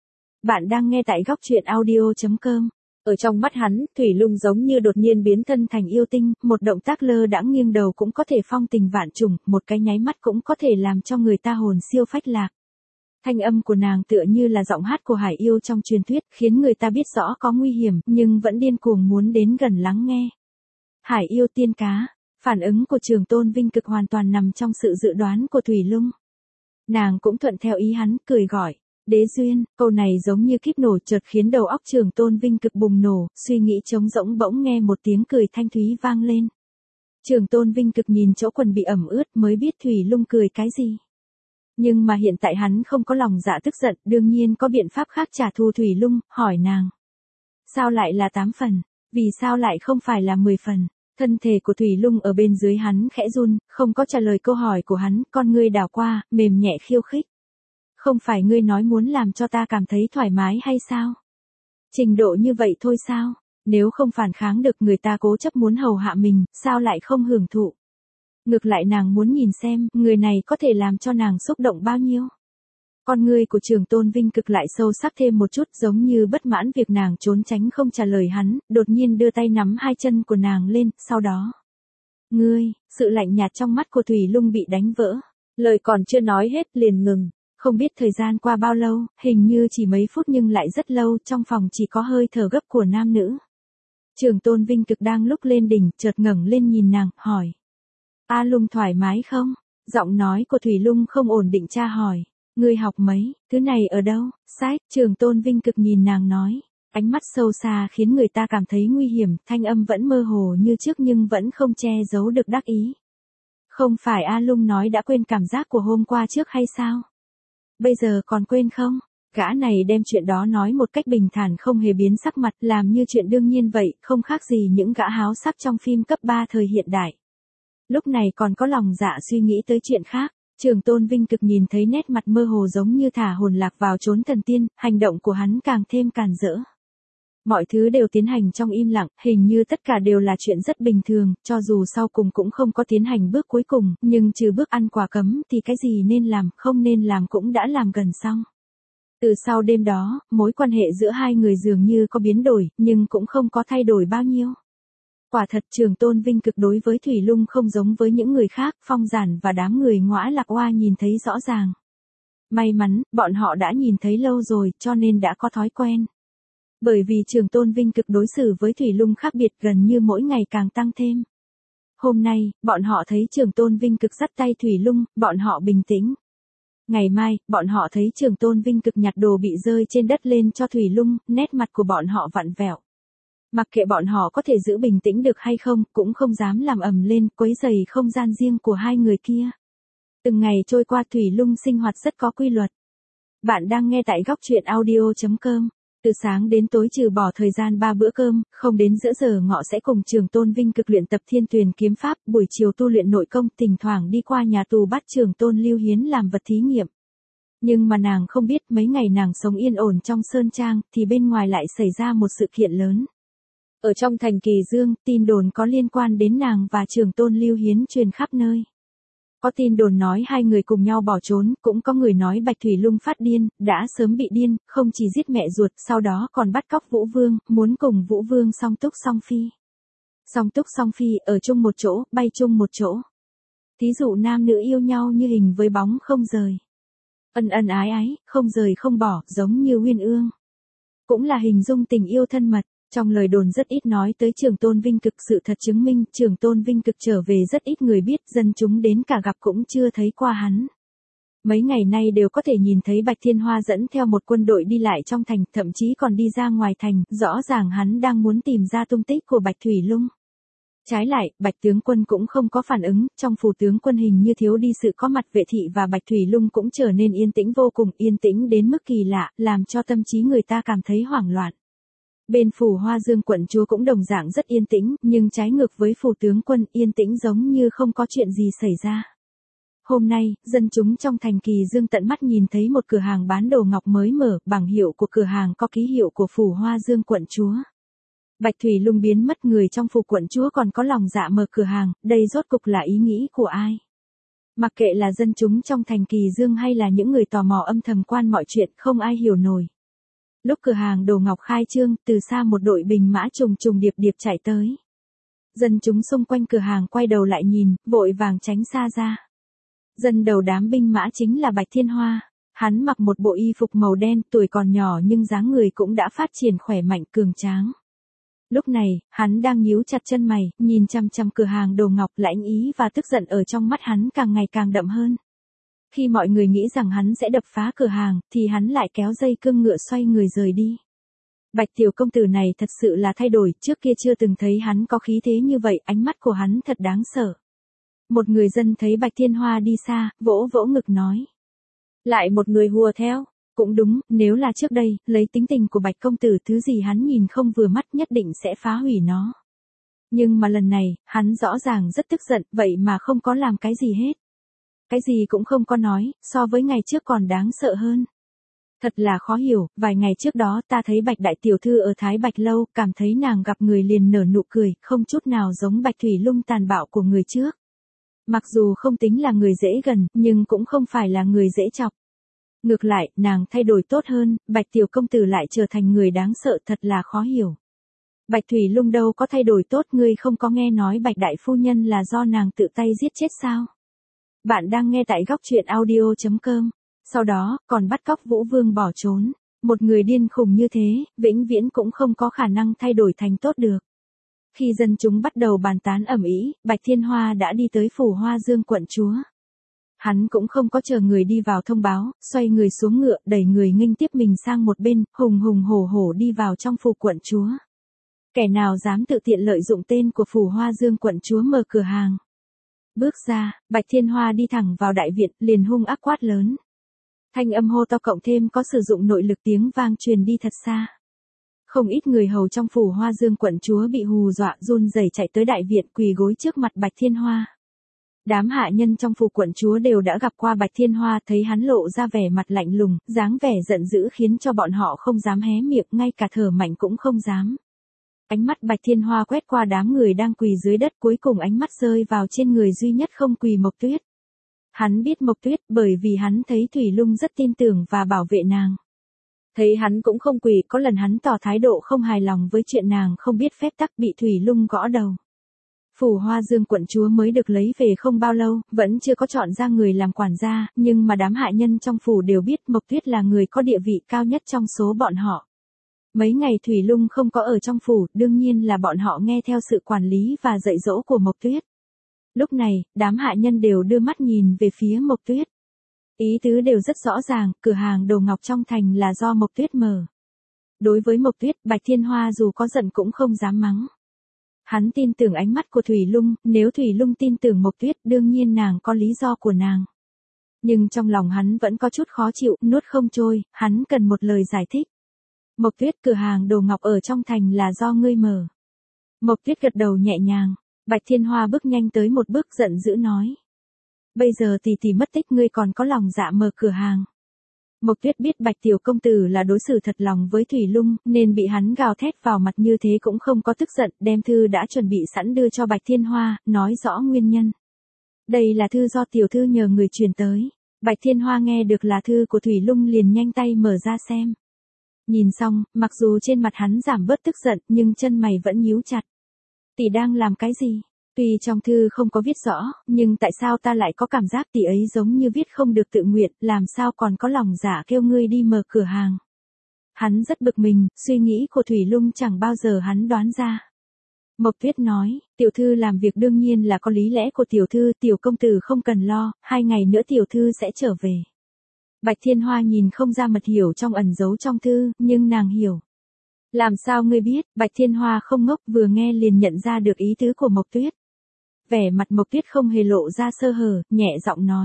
Bạn đang nghe tại góc truyện audio.com. Ở trong mắt hắn, Thủy Lung giống như đột nhiên biến thân thành yêu tinh, một động tác lơ đãng nghiêng đầu cũng có thể phong tình vạn trùng, một cái nháy mắt cũng có thể làm cho người ta hồn siêu phách lạc. Thanh âm của nàng tựa như là giọng hát của hải yêu trong truyền thuyết, khiến người ta biết rõ có nguy hiểm, nhưng vẫn điên cuồng muốn đến gần lắng nghe. Hải yêu tiên cá, phản ứng của Trường Tôn Vinh Cực hoàn toàn nằm trong sự dự đoán của Thủy Lung. Nàng cũng thuận theo ý hắn, cười gọi. Đế Duyên, câu này giống như kíp nổ chợt khiến đầu óc Trường Tôn Vinh Cực bùng nổ, suy nghĩ trống rỗng bỗng nghe một tiếng cười thanh thúy vang lên. Trường Tôn Vinh Cực nhìn chỗ quần bị ẩm ướt mới biết Thủy Lung cười cái gì. Nhưng mà hiện tại hắn không có lòng dạ tức giận, đương nhiên có biện pháp khác trả thù Thủy Lung, hỏi nàng. Sao lại là 8 phần? Vì sao lại không phải là 10 phần? Thân thể của Thủy Lung ở bên dưới hắn khẽ run, không có trả lời câu hỏi của hắn, con ngươi đảo qua, mềm nhẹ khiêu khích. Không phải ngươi nói muốn làm cho ta cảm thấy thoải mái hay sao? Trình độ như vậy thôi sao? Nếu không phản kháng được người ta cố chấp muốn hầu hạ mình, sao lại không hưởng thụ? Ngược lại nàng muốn nhìn xem, người này có thể làm cho nàng xúc động bao nhiêu. Con ngươi của Trường Tôn Vinh Cực lại sâu sắc thêm một chút, giống như bất mãn việc nàng trốn tránh không trả lời hắn, đột nhiên đưa tay nắm hai chân của nàng lên, sau đó. Ngươi, sự lạnh nhạt trong mắt của Thủy Lung bị đánh vỡ. Lời còn chưa nói hết liền ngừng. Không biết thời gian qua bao lâu, hình như chỉ mấy phút nhưng lại rất lâu, trong phòng chỉ có hơi thở gấp của nam nữ. Trường Tôn Vinh Cực đang lúc lên đỉnh, chợt ngẩng lên nhìn nàng, hỏi. A Lung thoải mái không? Giọng nói của Thủy Lung không ổn định tra hỏi. Ngươi học mấy, thứ này ở đâu? Sách, Trường Tôn Vinh Cực nhìn nàng nói. Ánh mắt sâu xa khiến người ta cảm thấy nguy hiểm, thanh âm vẫn mơ hồ như trước nhưng vẫn không che giấu được đắc ý. Không phải A Lung nói đã quên cảm giác của hôm qua trước hay sao? Bây giờ còn quên không? Gã này đem chuyện đó nói một cách bình thản không hề biến sắc mặt, làm như chuyện đương nhiên vậy, không khác gì những gã háo sắc trong phim cấp 3 thời hiện đại. Lúc này còn có lòng dạ suy nghĩ tới chuyện khác. Trường Tôn Vinh Cực nhìn thấy nét mặt mơ hồ giống như thả hồn lạc vào chốn thần tiên, hành động của hắn càng thêm càn rỡ. Mọi thứ đều tiến hành trong im lặng, hình như tất cả đều là chuyện rất bình thường, cho dù sau cùng cũng không có tiến hành bước cuối cùng, nhưng trừ bước ăn quả cấm thì cái gì nên làm, không nên làm cũng đã làm gần xong. Từ sau đêm đó, mối quan hệ giữa hai người dường như có biến đổi, nhưng cũng không có thay đổi bao nhiêu. Quả thật Trường Tôn Vinh Cực đối với Thủy Lung không giống với những người khác, Phong Giản và đám người ngõa lạc oa nhìn thấy rõ ràng. May mắn, bọn họ đã nhìn thấy lâu rồi, cho nên đã có thói quen. Bởi vì Trường Tôn Vinh Cực đối xử với Thủy Lung khác biệt gần như mỗi ngày càng tăng thêm. Hôm nay, bọn họ thấy Trường Tôn Vinh Cực dắt tay Thủy Lung, bọn họ bình tĩnh. Ngày mai, bọn họ thấy Trường Tôn Vinh Cực nhặt đồ bị rơi trên đất lên cho Thủy Lung, nét mặt của bọn họ vặn vẹo. Mặc kệ bọn họ có thể giữ bình tĩnh được hay không, cũng không dám làm ầm lên, quấy rầy không gian riêng của hai người kia. Từng ngày trôi qua Thủy Lung sinh hoạt rất có quy luật. Bạn đang nghe tại góc truyện audio.com. Từ sáng đến tối trừ bỏ thời gian 3 bữa cơm, không đến giữa giờ ngọ sẽ cùng Trường Tôn Vinh Cực luyện tập Thiên Tuyền kiếm pháp, buổi chiều tu luyện nội công, thỉnh thoảng đi qua nhà tù bắt Trường Tôn Lưu Hiến làm vật thí nghiệm. Nhưng mà nàng không biết mấy ngày nàng sống yên ổn trong sơn trang, thì bên ngoài lại xảy ra một sự kiện lớn. Ở trong thành Kỳ Dương, tin đồn có liên quan đến nàng và Trường Tôn Lưu Hiến truyền khắp nơi. Có tin đồn nói hai người cùng nhau bỏ trốn, cũng có người nói Bạch Thủy Lung phát điên, đã sớm bị điên, không chỉ giết mẹ ruột, sau đó còn bắt cóc Vũ Vương, muốn cùng Vũ Vương song túc song phi. Song túc song phi, ở chung một chỗ, bay chung một chỗ. Thí dụ nam nữ yêu nhau như hình với bóng không rời. Ân ân ái ái, không rời không bỏ, giống như uyên ương. Cũng là hình dung tình yêu thân mật. Trong lời đồn rất ít nói tới Trường Tôn Vinh Cực, sự thật chứng minh Trường Tôn Vinh Cực trở về rất ít người biết, dân chúng đến cả gặp cũng chưa thấy qua hắn. Mấy ngày nay đều có thể nhìn thấy Bạch Thiên Hoa dẫn theo một quân đội đi lại trong thành, thậm chí còn đi ra ngoài thành, rõ ràng hắn đang muốn tìm ra tung tích của Bạch Thủy Lung. Trái lại, Bạch tướng quân cũng không có phản ứng, trong phủ tướng quân hình như thiếu đi sự có mặt vệ thị và Bạch Thủy Lung cũng trở nên yên tĩnh vô cùng, yên tĩnh đến mức kỳ lạ, làm cho tâm trí người ta cảm thấy hoảng loạn. Bên phủ Hoa Dương quận chúa cũng đồng dạng rất yên tĩnh, nhưng trái ngược với phủ tướng quân, yên tĩnh giống như không có chuyện gì xảy ra. Hôm nay, dân chúng trong thành Kỳ Dương tận mắt nhìn thấy một cửa hàng bán đồ ngọc mới mở, bảng hiệu của cửa hàng có ký hiệu của phủ Hoa Dương quận chúa. Bạch Thủy Lung biến mất, người trong phủ quận chúa còn có lòng dạ mở cửa hàng, đây rốt cục là ý nghĩ của ai? Mặc kệ là dân chúng trong thành Kỳ Dương hay là những người tò mò âm thầm quan mọi chuyện, không ai hiểu nổi. Lúc cửa hàng đồ ngọc khai trương, từ xa một đội binh mã trùng trùng điệp điệp chạy tới. Dân chúng xung quanh cửa hàng quay đầu lại nhìn, vội vàng tránh xa ra. Dân đầu đám binh mã chính là Bạch Thiên Hoa. Hắn mặc một bộ y phục màu đen, tuổi còn nhỏ nhưng dáng người cũng đã phát triển khỏe mạnh cường tráng. Lúc này, hắn đang nhíu chặt chân mày, nhìn chằm chằm cửa hàng đồ ngọc, lãnh ý và tức giận ở trong mắt hắn càng ngày càng đậm hơn. Khi mọi người nghĩ rằng hắn sẽ đập phá cửa hàng, thì hắn lại kéo dây cương ngựa xoay người rời đi. Bạch tiểu công tử này thật sự là thay đổi, trước kia chưa từng thấy hắn có khí thế như vậy, ánh mắt của hắn thật đáng sợ. Một người dân thấy Bạch Thiên Hoa đi xa, vỗ vỗ ngực nói. Lại một người hùa theo. Cũng đúng, nếu là trước đây, lấy tính tình của Bạch công tử thứ gì hắn nhìn không vừa mắt nhất định sẽ phá hủy nó. Nhưng mà lần này, hắn rõ ràng rất tức giận, vậy mà không có làm cái gì hết. Cái gì cũng không có nói, so với ngày trước còn đáng sợ hơn. Thật là khó hiểu, vài ngày trước đó ta thấy Bạch đại tiểu thư ở Thái Bạch lâu, cảm thấy nàng gặp người liền nở nụ cười, không chút nào giống Bạch Thủy Lung tàn bạo của người trước. Mặc dù không tính là người dễ gần, nhưng cũng không phải là người dễ chọc. Ngược lại, nàng thay đổi tốt hơn, Bạch tiểu công tử lại trở thành người đáng sợ, thật là khó hiểu. Bạch Thủy Lung đâu có thay đổi tốt, ngươi không có nghe nói Bạch đại phu nhân là do nàng tự tay giết chết sao? Bạn đang nghe tại góc truyện audio.com. Sau đó, còn bắt cóc Vũ Vương bỏ trốn. Một người điên khùng như thế, vĩnh viễn cũng không có khả năng thay đổi thành tốt được. Khi dân chúng bắt đầu bàn tán ầm ĩ, Bạch Thiên Hoa đã đi tới phủ Hoa Dương quận chúa. Hắn cũng không có chờ người đi vào thông báo, xoay người xuống ngựa, đẩy người nghênh tiếp mình sang một bên, hùng hùng hổ hổ đi vào trong phủ quận chúa. Kẻ nào dám tự tiện lợi dụng tên của phủ Hoa Dương quận chúa mở cửa hàng. Bước ra, Bạch Thiên Hoa đi thẳng vào đại viện, liền hung ác quát lớn. Thanh âm hô to cộng thêm có sử dụng nội lực, tiếng vang truyền đi thật xa. Không ít người hầu trong phủ Hoa Dương quận chúa bị hù dọa run rẩy chạy tới đại viện quỳ gối trước mặt Bạch Thiên Hoa. Đám hạ nhân trong phủ quận chúa đều đã gặp qua Bạch Thiên Hoa, thấy hắn lộ ra vẻ mặt lạnh lùng, dáng vẻ giận dữ khiến cho bọn họ không dám hé miệng, ngay cả thở mạnh cũng không dám. Ánh mắt Bạch Thiên Hoa quét qua đám người đang quỳ dưới đất, cuối cùng ánh mắt rơi vào trên người duy nhất không quỳ Mộc Tuyết. Hắn biết Mộc Tuyết bởi vì hắn thấy Thủy Lung rất tin tưởng và bảo vệ nàng. Thấy hắn cũng không quỳ, có lần hắn tỏ thái độ không hài lòng với chuyện nàng không biết phép tắc, bị Thủy Lung gõ đầu. Phủ Hoa Dương quận chúa mới được lấy về không bao lâu, vẫn chưa có chọn ra người làm quản gia, nhưng mà đám hạ nhân trong phủ đều biết Mộc Tuyết là người có địa vị cao nhất trong số bọn họ. Mấy ngày Thủy Lung không có ở trong phủ, đương nhiên là bọn họ nghe theo sự quản lý và dạy dỗ của Mộc Tuyết. Lúc này, đám hạ nhân đều đưa mắt nhìn về phía Mộc Tuyết. Ý tứ đều rất rõ ràng, cửa hàng đồ ngọc trong thành là do Mộc Tuyết mở. Đối với Mộc Tuyết, Bạch Thiên Hoa dù có giận cũng không dám mắng. Hắn tin tưởng ánh mắt của Thủy Lung, nếu Thủy Lung tin tưởng Mộc Tuyết, đương nhiên nàng có lý do của nàng. Nhưng trong lòng hắn vẫn có chút khó chịu, nuốt không trôi, hắn cần một lời giải thích. Mộc Tuyết, cửa hàng đồ ngọc ở trong thành là do ngươi mở. Mộc Tuyết gật đầu nhẹ nhàng. Bạch Thiên Hoa bước nhanh tới một bước, giận dữ nói. Bây giờ tỷ tỷ mất tích, ngươi còn có lòng dạ mở cửa hàng. Mộc Tuyết biết Bạch tiểu công tử là đối xử thật lòng với Thủy Lung, nên bị hắn gào thét vào mặt như thế cũng không có tức giận, đem thư đã chuẩn bị sẵn đưa cho Bạch Thiên Hoa, nói rõ nguyên nhân. Đây là thư do tiểu thư nhờ người truyền tới. Bạch Thiên Hoa nghe được là thư của Thủy Lung liền nhanh tay mở ra xem. Nhìn xong, mặc dù trên mặt hắn giảm bớt tức giận, nhưng chân mày vẫn nhíu chặt. Tỷ đang làm cái gì? Tuy trong thư không có viết rõ, nhưng tại sao ta lại có cảm giác tỷ ấy giống như viết không được tự nguyện, làm sao còn có lòng dạ kêu ngươi đi mở cửa hàng. Hắn rất bực mình, suy nghĩ của Thủy Lung chẳng bao giờ hắn đoán ra. Mộc Tuyết nói, tiểu thư làm việc đương nhiên là có lý lẽ của tiểu thư, tiểu công tử không cần lo, 2 ngày nữa tiểu thư sẽ trở về. Bạch Thiên Hoa nhìn không ra mật hiểu trong ẩn giấu trong thư, nhưng nàng hiểu. Làm sao ngươi biết? Bạch Thiên Hoa không ngốc, vừa nghe liền nhận ra được ý tứ của Mộc Tuyết. Vẻ mặt Mộc Tuyết không hề lộ ra sơ hở, nhẹ giọng nói.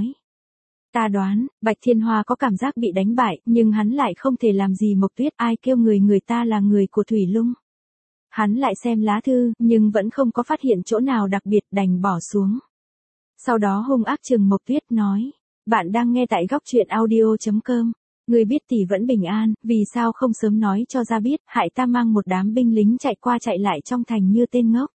Ta đoán, Bạch Thiên Hoa có cảm giác bị đánh bại, nhưng hắn lại không thể làm gì Mộc Tuyết, ai kêu người ta là người của Thủy Lung. Hắn lại xem lá thư, nhưng vẫn không có phát hiện chỗ nào đặc biệt, đành bỏ xuống. Sau đó hung ác trừng Mộc Tuyết nói. Bạn đang nghe tại góc truyện audio.com. Ngươi biết tỷ vẫn bình an, vì sao không sớm nói cho ra biết, hại ta mang một đám binh lính chạy qua chạy lại trong thành như tên ngốc.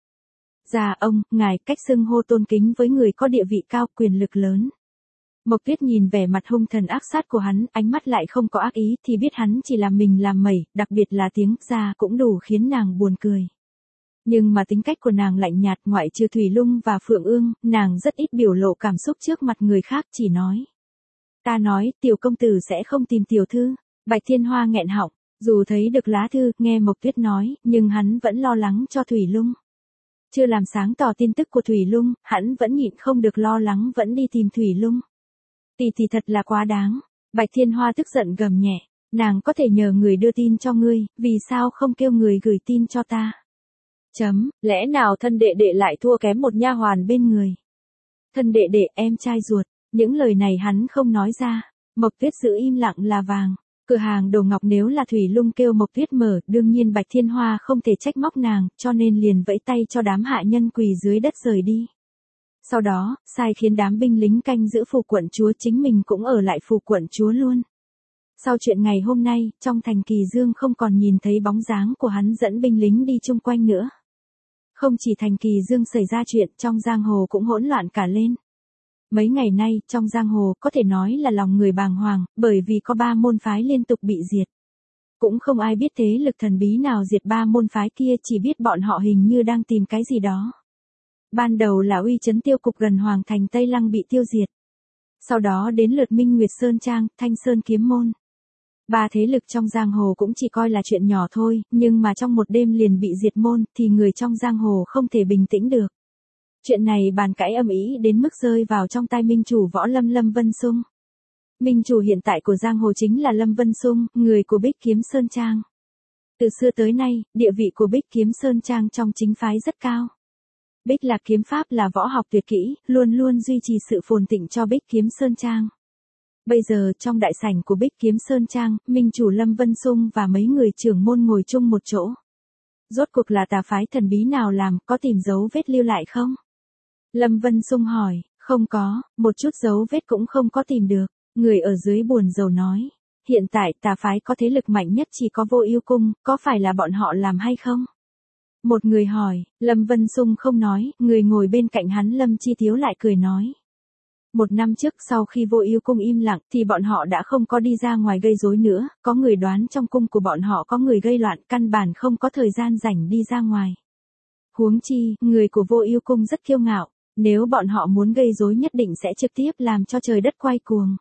Dạ ông, ngài, cách xưng hô tôn kính với người có địa vị cao, quyền lực lớn. Mộc Tuyết nhìn vẻ mặt hung thần ác sát của hắn, ánh mắt lại không có ác ý, thì biết hắn chỉ làm mình làm mẩy, đặc biệt là tiếng "dạ" cũng đủ khiến nàng buồn cười. Nhưng mà tính cách của nàng lạnh nhạt, ngoại trừ Thủy Lung và Phượng Ương, nàng rất ít biểu lộ cảm xúc trước mặt người khác, chỉ nói. Ta nói, tiểu công tử sẽ không tìm tiểu thư. Bạch Thiên Hoa nghẹn họng, dù thấy được lá thư, nghe Mộc Tuyết nói, nhưng hắn vẫn lo lắng cho Thủy Lung. Chưa làm sáng tỏ tin tức của Thủy Lung, hắn vẫn nhịn không được lo lắng vẫn đi tìm Thủy Lung. Tỷ thì thật là quá đáng. Bạch Thiên Hoa tức giận gầm nhẹ, nàng có thể nhờ người đưa tin cho ngươi, vì sao không kêu người gửi tin cho ta? Lẽ nào thân đệ đệ lại thua kém một nha hoàn bên người? Thân đệ đệ, em trai ruột, những lời này hắn không nói ra. Mộc Tuyết giữ im lặng là vàng. Cửa hàng đồ ngọc nếu là Thủy Lung kêu Mộc Tuyết mở, đương nhiên Bạch Thiên Hoa không thể trách móc nàng, cho nên liền vẫy tay cho đám hạ nhân quỳ dưới đất rời đi. Sau đó, sai khiến đám binh lính canh giữ phủ quận chúa, chính mình cũng ở lại phủ quận chúa luôn. Sau chuyện ngày hôm nay, trong thành Kỳ Dương không còn nhìn thấy bóng dáng của hắn dẫn binh lính đi chung quanh nữa. Không chỉ thành Kỳ Dương xảy ra chuyện, trong giang hồ cũng hỗn loạn cả lên. Mấy ngày nay, trong giang hồ có thể nói là lòng người bàng hoàng, bởi vì có 3 môn phái liên tục bị diệt. Cũng không ai biết thế lực thần bí nào diệt 3 môn phái kia, chỉ biết bọn họ hình như đang tìm cái gì đó. Ban đầu là Uy Trấn Tiêu Cục gần Hoàng Thành Tây Lăng bị tiêu diệt. Sau đó đến lượt Minh Nguyệt Sơn Trang, Thanh Sơn Kiếm Môn. 3 thế lực trong giang hồ cũng chỉ coi là chuyện nhỏ thôi, nhưng mà trong một đêm liền bị diệt môn, thì người trong giang hồ không thể bình tĩnh được. Chuyện này bàn cãi âm ĩ đến mức rơi vào trong tai minh chủ võ lâm Lâm Vân Xung. Minh chủ hiện tại của giang hồ chính là Lâm Vân Xung, người của Bích Kiếm Sơn Trang. Từ xưa tới nay, địa vị của Bích Kiếm Sơn Trang trong chính phái rất cao. Bích Lạc kiếm pháp là võ học tuyệt kỹ, luôn luôn duy trì sự phồn thịnh cho Bích Kiếm Sơn Trang. Bây giờ trong đại sảnh của Bích Kiếm Sơn Trang, minh chủ Lâm Vân Xung và mấy người trưởng môn ngồi chung một chỗ. Rốt cuộc là tà phái thần bí nào làm, có tìm dấu vết lưu lại không? Lâm Vân Xung hỏi, không có, một chút dấu vết cũng không có tìm được. Người ở dưới buồn rầu nói, hiện tại tà phái có thế lực mạnh nhất chỉ có Vô Ưu Cung, có phải là bọn họ làm hay không? Một người hỏi, Lâm Vân Xung không nói, người ngồi bên cạnh hắn Lâm Chi Thiếu lại cười nói. 1 năm trước sau khi Vô Ưu Cung im lặng thì bọn họ đã không có đi ra ngoài gây rối nữa, có người đoán trong cung của bọn họ có người gây loạn, căn bản không có thời gian rảnh đi ra ngoài. Huống chi, người của Vô Ưu Cung rất kiêu ngạo, nếu bọn họ muốn gây rối nhất định sẽ trực tiếp làm cho trời đất quay cuồng.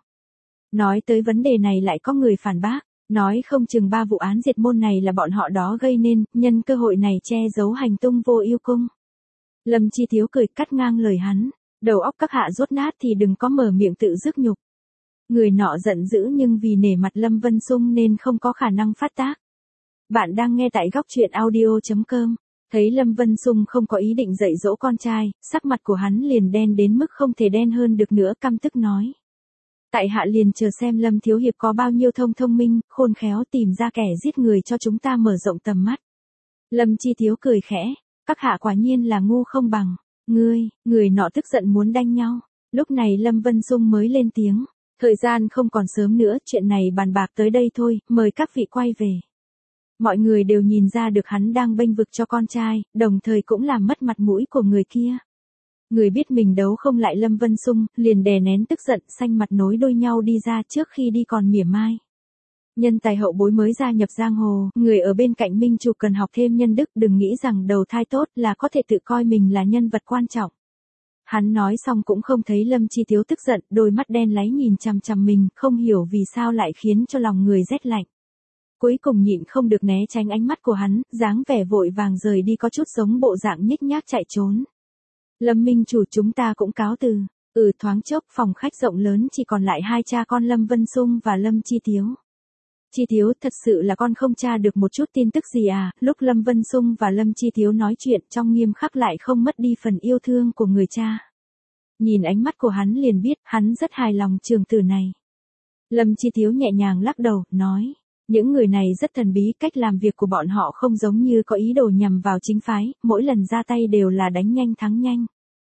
Nói tới vấn đề này lại có người phản bác, nói không chừng 3 vụ án diệt môn này là bọn họ đó gây nên, nhân cơ hội này che giấu hành tung Vô Ưu Cung. Lâm Chi Thiếu cười cắt ngang lời hắn, đầu óc các hạ rốt nát thì đừng có mở miệng tự rước nhục. Người nọ giận dữ nhưng vì nể mặt Lâm Vân Xung nên không có khả năng phát tác. Bạn đang nghe tại góc truyện audio.com. Thấy Lâm Vân Xung không có ý định dạy dỗ con trai, sắc mặt của hắn liền đen đến mức không thể đen hơn được nữa, căm tức nói. Tại hạ liền chờ xem Lâm Thiếu Hiệp có bao nhiêu thông minh, khôn khéo tìm ra kẻ giết người cho chúng ta mở rộng tầm mắt. Lâm Chi Thiếu cười khẽ, các hạ quả nhiên là ngu không bằng. Người nọ tức giận muốn đánh nhau. Lúc này Lâm Vân Xung mới lên tiếng. Thời gian không còn sớm nữa, chuyện này bàn bạc tới đây thôi, mời các vị quay về. Mọi người đều nhìn ra được hắn đang bênh vực cho con trai, đồng thời cũng làm mất mặt mũi của người kia. Người biết mình đấu không lại Lâm Vân Xung, liền đè nén tức giận, xanh mặt nối đuôi nhau đi ra trước khi đi còn mỉa mai. Nhân tài hậu bối mới gia nhập giang hồ, người ở bên cạnh minh chủ cần học thêm nhân đức, đừng nghĩ rằng đầu thai tốt là có thể tự coi mình là nhân vật quan trọng. Hắn nói xong cũng không thấy Lâm Chi Thiếu tức giận, đôi mắt đen láy nhìn chằm chằm mình, không hiểu vì sao lại khiến cho lòng người rét lạnh. Cuối cùng nhịn không được né tránh ánh mắt của hắn, dáng vẻ vội vàng rời đi có chút giống bộ dạng nhích nhác chạy trốn. Lâm minh chủ, chúng ta cũng cáo từ. Thoáng chốc phòng khách rộng lớn chỉ còn lại 2 cha con Lâm Vân Xung và Lâm Chi Thiếu. Chi Thiếu, thật sự là con không tra được một chút tin tức gì à? Lúc Lâm Vân Xung và Lâm Chi Thiếu nói chuyện trong nghiêm khắc lại không mất đi phần yêu thương của người cha. Nhìn ánh mắt của hắn liền biết hắn rất hài lòng trường tử này. Lâm Chi Thiếu nhẹ nhàng lắc đầu, nói. Những người này rất thần bí, cách làm việc của bọn họ không giống như có ý đồ nhằm vào chính phái, mỗi lần ra tay đều là đánh nhanh thắng nhanh.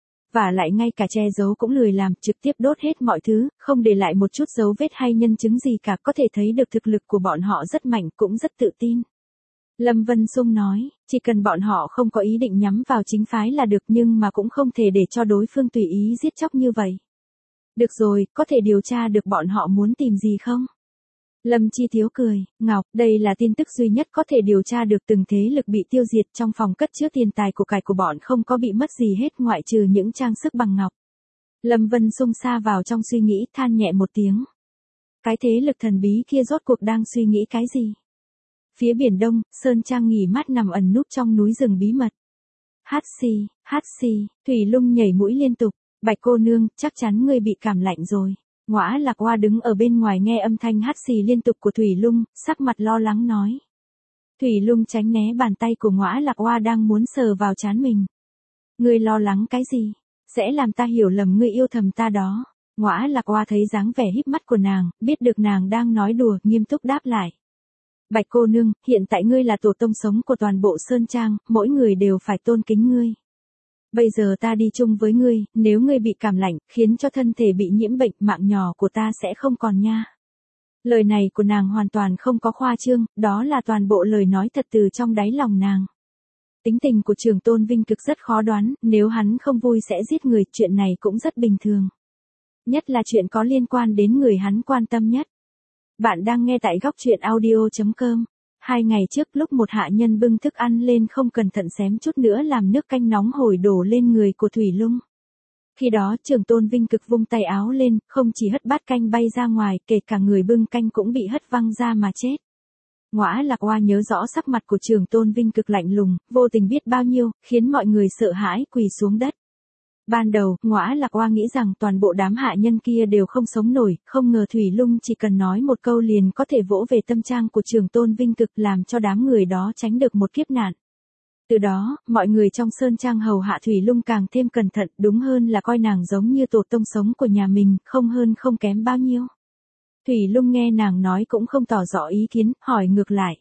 Và lại ngay cả che giấu cũng lười làm, trực tiếp đốt hết mọi thứ, không để lại một chút dấu vết hay nhân chứng gì cả, có thể thấy được thực lực của bọn họ rất mạnh, cũng rất tự tin. Lâm Vân Xung nói, chỉ cần bọn họ không có ý định nhắm vào chính phái là được, nhưng mà cũng không thể để cho đối phương tùy ý giết chóc như vậy. Được rồi, có thể điều tra được bọn họ muốn tìm gì không? Lâm Chi Thiếu cười, Ngọc, đây là tin tức duy nhất có thể điều tra được, từng thế lực bị tiêu diệt, trong phòng cất chứa tiền tài của cải của bọn không có bị mất gì hết ngoại trừ những trang sức bằng ngọc. Lâm Vân Xung sa vào trong suy nghĩ, than nhẹ một tiếng. Cái thế lực thần bí kia rốt cuộc đang suy nghĩ cái gì? Phía biển đông, Sơn Trang nghỉ mát nằm ẩn núp trong núi rừng bí mật. Hát xì, Thủy Lung nhảy mũi liên tục, Bạch cô nương, chắc chắn ngươi bị cảm lạnh rồi. Ngõa Lạc Oa đứng ở bên ngoài nghe âm thanh hắt xì liên tục của Thủy Lung, sắc mặt lo lắng nói. Thủy Lung tránh né bàn tay của Ngõa Lạc Oa đang muốn sờ vào trán mình. Ngươi lo lắng cái gì? Sẽ làm ta hiểu lầm ngươi yêu thầm ta đó. Ngõa Lạc Oa thấy dáng vẻ híp mắt của nàng, biết được nàng đang nói đùa, nghiêm túc đáp lại. Bạch cô nương, hiện tại ngươi là tổ tông sống của toàn bộ Sơn Trang, mỗi người đều phải tôn kính ngươi. Bây giờ ta đi chung với ngươi, nếu ngươi bị cảm lạnh, khiến cho thân thể bị nhiễm bệnh, mạng nhỏ của ta sẽ không còn nha. Lời này của nàng hoàn toàn không có khoa trương, đó là toàn bộ lời nói thật từ trong đáy lòng nàng. Tính tình của Trường Tôn Vinh Cực rất khó đoán, nếu hắn không vui sẽ giết người, chuyện này cũng rất bình thường. Nhất là chuyện có liên quan đến người hắn quan tâm nhất. Bạn đang nghe tại góc truyện audio.com. 2 ngày trước lúc một hạ nhân bưng thức ăn lên không cẩn thận xém chút nữa làm nước canh nóng hổi đổ lên người của Thủy Lung. Khi đó Trường Tôn Vinh Cực vung tay áo lên, không chỉ hất bát canh bay ra ngoài, kể cả người bưng canh cũng bị hất văng ra mà chết. Ngõa Lạc Oa nhớ rõ sắc mặt của Trường Tôn Vinh Cực lạnh lùng, vô tình biết bao nhiêu, khiến mọi người sợ hãi quỳ xuống đất. Ban đầu, Ngõa Lạc Oa nghĩ rằng toàn bộ đám hạ nhân kia đều không sống nổi, không ngờ Thủy Lung chỉ cần nói một câu liền có thể vỗ về tâm trang của Trường Tôn Vinh Cực làm cho đám người đó tránh được một kiếp nạn. Từ đó, mọi người trong Sơn Trang hầu hạ Thủy Lung càng thêm cẩn thận, đúng hơn là coi nàng giống như tổ tông sống của nhà mình, không hơn không kém bao nhiêu. Thủy Lung nghe nàng nói cũng không tỏ rõ ý kiến, hỏi ngược lại.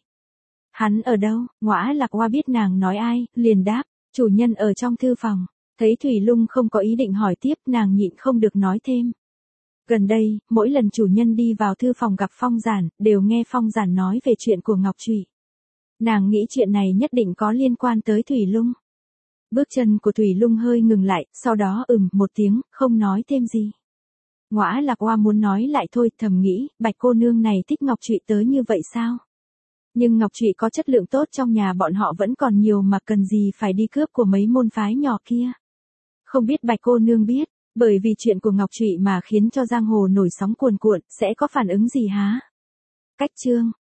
Hắn ở đâu? Ngõa Lạc Oa biết nàng nói ai, liền đáp, chủ nhân ở trong thư phòng. Thấy Thủy Lung không có ý định hỏi tiếp, nàng nhịn không được nói thêm. Gần đây, mỗi lần chủ nhân đi vào thư phòng gặp Phong Giản, đều nghe Phong Giản nói về chuyện của Ngọc Trụy. Nàng nghĩ chuyện này nhất định có liên quan tới Thủy Lung. Bước chân của Thủy Lung hơi ngừng lại, sau đó một tiếng, không nói thêm gì. Ngõa Lạc Oa muốn nói lại thôi, thầm nghĩ, Bạch cô nương này thích Ngọc Trụy tới như vậy sao? Nhưng Ngọc Trụy có chất lượng tốt trong nhà bọn họ vẫn còn nhiều mà cần gì phải đi cướp của mấy môn phái nhỏ kia. Không biết Bạch cô nương biết, bởi vì chuyện của Ngọc Trụy mà khiến cho giang hồ nổi sóng cuồn cuộn, sẽ có phản ứng gì hả? Cách chương